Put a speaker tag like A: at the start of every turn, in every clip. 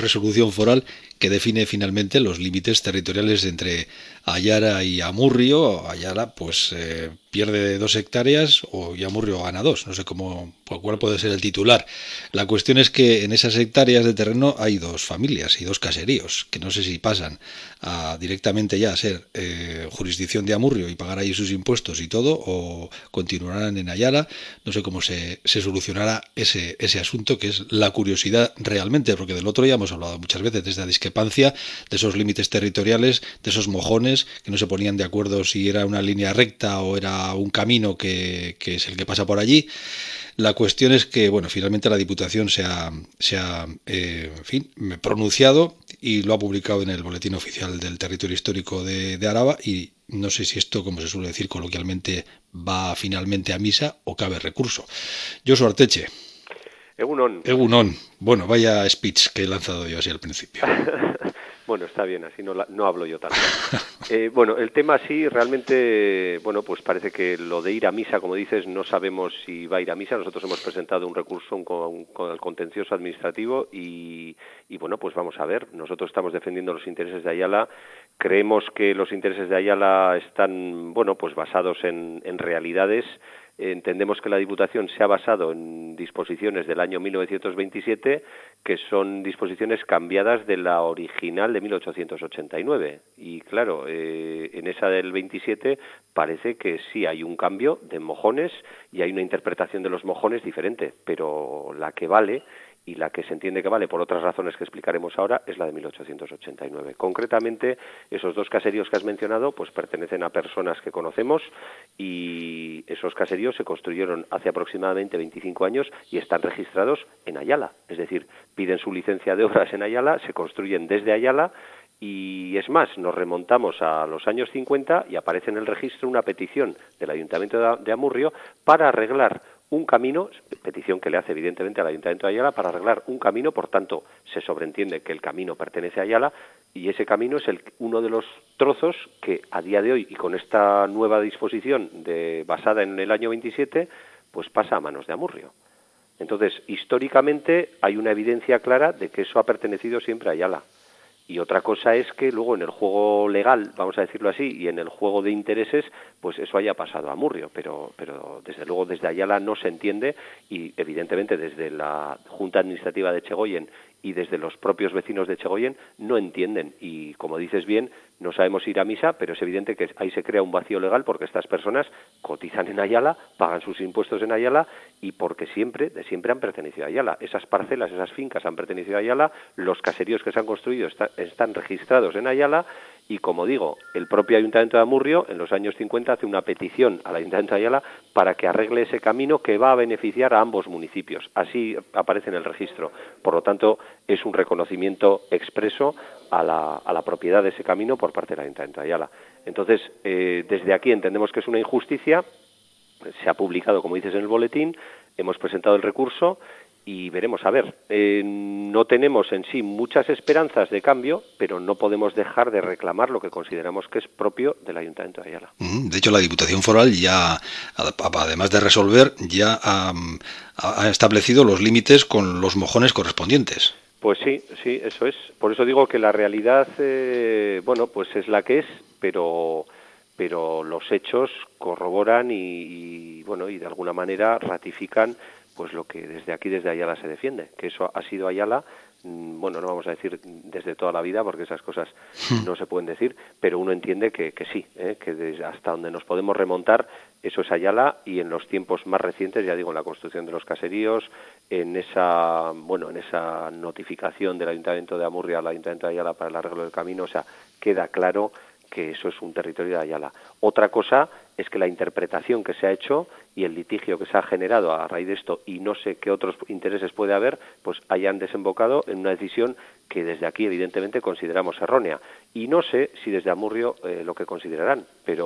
A: resolución foral que define finalmente los límites territoriales entre Ayala y Amurrio. Ayala pues pierde 2 hectáreas y Amurrio gana 2. No sé cuál puede ser el titular. La cuestión es que en esas hectáreas de terreno hay 2 familias y 2 caseríos, que no sé si pasan directamente ya a ser jurisdicción de Amurrio y pagar ahí sus impuestos y todo, o continuarán en Ayala. No sé cómo se solucionará ese asunto, que es la curiosidad realmente, porque del otro ya hemos hablado muchas veces, desde la discrepancia de esos límites territoriales, de esos mojones que no se ponían de acuerdo si era una línea recta o era un camino que es el que pasa por allí. La cuestión es que, bueno, finalmente la Diputación en fin, pronunciado y lo ha publicado en el Boletín Oficial del Territorio Histórico de Araba, y no sé si esto, como se suele decir coloquialmente, va finalmente a misa o cabe recurso. Josu Arteche.
B: Egunon.
A: Egunon. Bueno, vaya speech que he lanzado yo así al principio.
B: Bueno, está bien, así no hablo yo tanto. Bueno, el tema sí, realmente, bueno, pues parece que lo de ir a misa, como dices, no sabemos si va a ir a misa. Nosotros hemos presentado un recurso con el contencioso administrativo y bueno, pues vamos a ver. Nosotros estamos defendiendo los intereses de Ayala. Creemos que los intereses de Ayala están, bueno, pues basados en realidades. Entendemos que la Diputación se ha basado en disposiciones del año 1927, que son disposiciones cambiadas de la original de 1889. Y claro, en esa del 27 parece que sí hay un cambio de mojones y hay una interpretación de los mojones diferente, pero la que vale y la que se entiende que vale por otras razones que explicaremos ahora es la de 1889. Concretamente, esos 2 caseríos que has mencionado pues pertenecen a personas que conocemos y esos caseríos se construyeron hace aproximadamente 25 años y están registrados en Ayala. Es decir, piden su licencia de obras en Ayala, se construyen desde Ayala y es más, nos remontamos a los años 50 y aparece en el registro una petición del Ayuntamiento de Amurrio para arreglar un camino, petición que le hace evidentemente al Ayuntamiento de Ayala para arreglar un camino, por tanto se sobreentiende que el camino pertenece a Ayala y ese camino es uno de los trozos que a día de hoy y con esta nueva disposición basada en el año 27 pues pasa a manos de Amurrio. Entonces, históricamente hay una evidencia clara de que eso ha pertenecido siempre a Ayala. Y otra cosa es que luego en el juego legal, vamos a decirlo así, y en el juego de intereses, pues eso haya pasado a Amurrio, pero desde luego desde Ayala no se entiende y evidentemente desde la Junta Administrativa de Chegoyen y desde los propios vecinos de Chegoyen no entienden y como dices bien, no sabemos ir a misa, pero es evidente que ahí se crea un vacío legal porque estas personas cotizan en Ayala, pagan sus impuestos en Ayala y porque de siempre han pertenecido a Ayala. Esas parcelas, esas fincas han pertenecido a Ayala, los caseríos que se han construido están registrados en Ayala y, como digo, el propio Ayuntamiento de Amurrio en los años 50 hace una petición al Ayuntamiento de Ayala para que arregle ese camino que va a beneficiar a ambos municipios. Así aparece en el registro. Por lo tanto, es un reconocimiento expreso a la propiedad de ese camino por parte del Ayuntamiento de Ayala. Entonces, desde aquí entendemos que es una injusticia. Se ha publicado, como dices, en el boletín, hemos presentado el recurso y veremos a ver. No tenemos en sí muchas esperanzas de cambio, pero no podemos dejar de reclamar lo que consideramos que es propio del Ayuntamiento de Ayala.
A: De hecho, la Diputación Foral ya, además de resolver, ya ha establecido los límites con los mojones correspondientes.
B: Pues sí, eso es. Por eso digo que la realidad, bueno, pues es la que es, pero los hechos corroboran bueno, y de alguna manera ratifican pues lo que desde aquí, desde Ayala, se defiende, que eso ha sido Ayala, bueno, no vamos a decir desde toda la vida, porque esas cosas no se pueden decir, pero uno entiende que sí, que hasta donde nos podemos remontar, eso es Ayala, y en los tiempos más recientes, ya digo, en la construcción de los caseríos, en esa notificación del Ayuntamiento de Amurrio al Ayuntamiento de Ayala para el arreglo del camino, o sea, queda claro que eso es un territorio de Ayala. Otra cosa es que la interpretación que se ha hecho y el litigio que se ha generado a raíz de esto, y no sé qué otros intereses puede haber, pues hayan desembocado en una decisión que desde aquí evidentemente consideramos errónea. Y no sé si desde Amurrio lo que considerarán, pero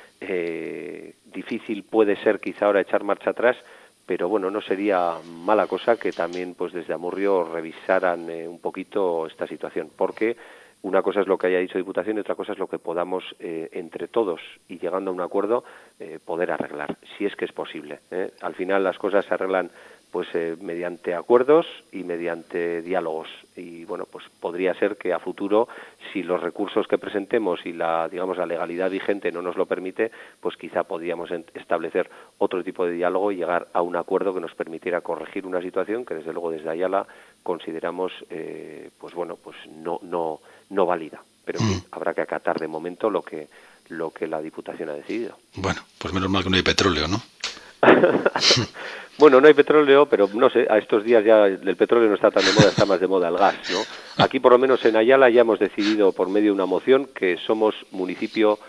B: difícil puede ser quizá ahora echar marcha atrás, pero bueno, no sería mala cosa que también pues desde Amurrio revisaran un poquito esta situación, porque una cosa es lo que haya dicho Diputación y otra cosa es lo que podamos entre todos y llegando a un acuerdo poder arreglar, si es que es posible. Al final las cosas se arreglan pues mediante acuerdos y mediante diálogos. Y bueno, pues podría ser que a futuro, si los recursos que presentemos y la legalidad vigente no nos lo permite, pues quizá podríamos establecer otro tipo de diálogo y llegar a un acuerdo que nos permitiera corregir una situación que desde luego desde Ayala consideramos pues no válida. Pero en fin, habrá que acatar de momento lo que la Diputación ha decidido.
A: Bueno, pues menos mal que no hay petróleo, ¿no?
B: Bueno, no hay petróleo, pero no sé, a estos días ya el petróleo no está tan de moda, está más de moda el gas, ¿no? Aquí, por lo menos en Ayala, ya hemos decidido por medio de una moción que somos municipio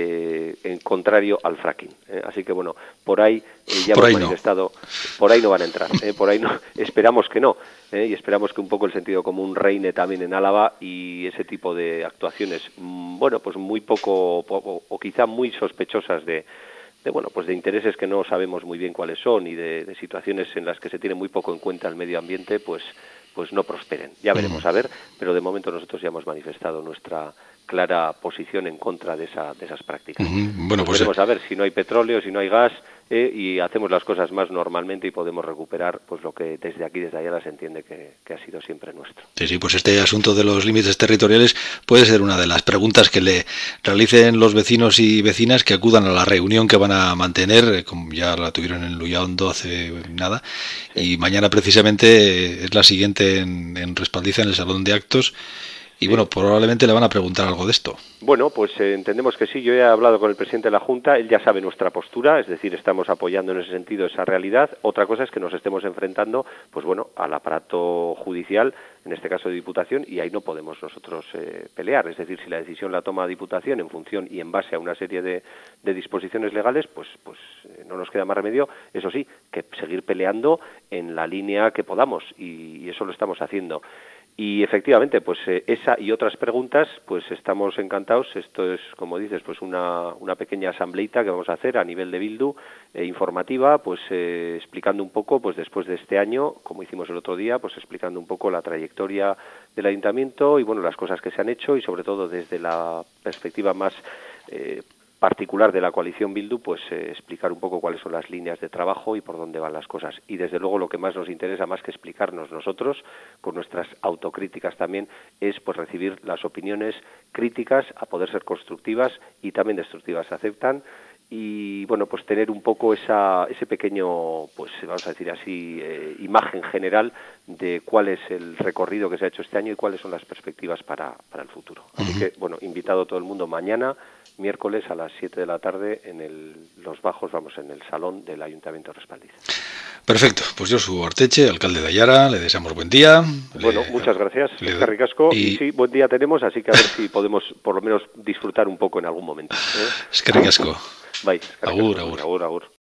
B: en contrario al fracking. Así que, bueno, por ahí ya
A: por
B: hemos
A: ahí
B: manifestado, por ahí no van a entrar, por ahí no, esperamos que no, y esperamos que un poco el sentido común reine también en Álava y ese tipo de actuaciones, bueno, pues muy poco, o quizá muy sospechosas de intereses que no sabemos muy bien cuáles son y de situaciones en las que se tiene muy poco en cuenta el medio ambiente, pues no prosperen. Ya veremos a ver, pero de momento nosotros ya hemos manifestado nuestra clara posición en contra de esas prácticas.
A: Bueno, pues
B: veremos a ver si no hay petróleo, si no hay gas, y hacemos las cosas más normalmente y podemos recuperar pues lo que desde aquí, desde allá, se entiende que ha sido siempre nuestro.
A: Sí, pues este asunto de los límites territoriales puede ser una de las preguntas que le realicen los vecinos y vecinas que acudan a la reunión que van a mantener, como ya la tuvieron en Luyaondo hace nada, sí. Y mañana precisamente es la siguiente en Respaldiza, en el Salón de Actos. Y sí. Bueno, probablemente le van a preguntar algo de esto.
B: Bueno, pues entendemos que sí. Yo he hablado con el presidente de la Junta, él ya sabe nuestra postura, es decir, estamos apoyando en ese sentido esa realidad. Otra cosa es que nos estemos enfrentando, pues bueno, al aparato judicial, en este caso de Diputación, y ahí no podemos nosotros pelear. Es decir, si la decisión la toma Diputación en función y en base a una serie de disposiciones legales, pues no nos queda más remedio, eso sí, que seguir peleando en la línea que podamos, y eso lo estamos haciendo. Y efectivamente, pues esa y otras preguntas, pues estamos encantados. Esto es, como dices, pues una pequeña asambleita que vamos a hacer a nivel de Bildu, informativa, pues explicando un poco, pues después de este año, como hicimos el otro día, pues explicando un poco la trayectoria del ayuntamiento y bueno, las cosas que se han hecho y sobre todo desde la perspectiva más particular de la coalición Bildu, pues explicar un poco cuáles son las líneas de trabajo y por dónde van las cosas. Y desde luego lo que más nos interesa, más que explicarnos nosotros, con nuestras autocríticas también, es pues recibir las opiniones críticas, a poder ser constructivas y también destructivas, se aceptan, y bueno, pues tener un poco ese pequeño, pues vamos a decir así, imagen general de cuál es el recorrido que se ha hecho este año y cuáles son las perspectivas para el futuro. Así que, bueno, invitado a todo el mundo mañana, miércoles a las 7 de la tarde en Los Bajos, en el salón del Ayuntamiento de Respaldiza.
A: Perfecto, pues Josu Orteche, alcalde de Ayala, le deseamos buen día.
B: Bueno, muchas gracias, Eskerrik asko, y sí, buen día tenemos, así que a ver si podemos por lo menos disfrutar un poco en algún momento.
A: Eskerrik asko.
B: Bai,
A: agur.
B: Agur.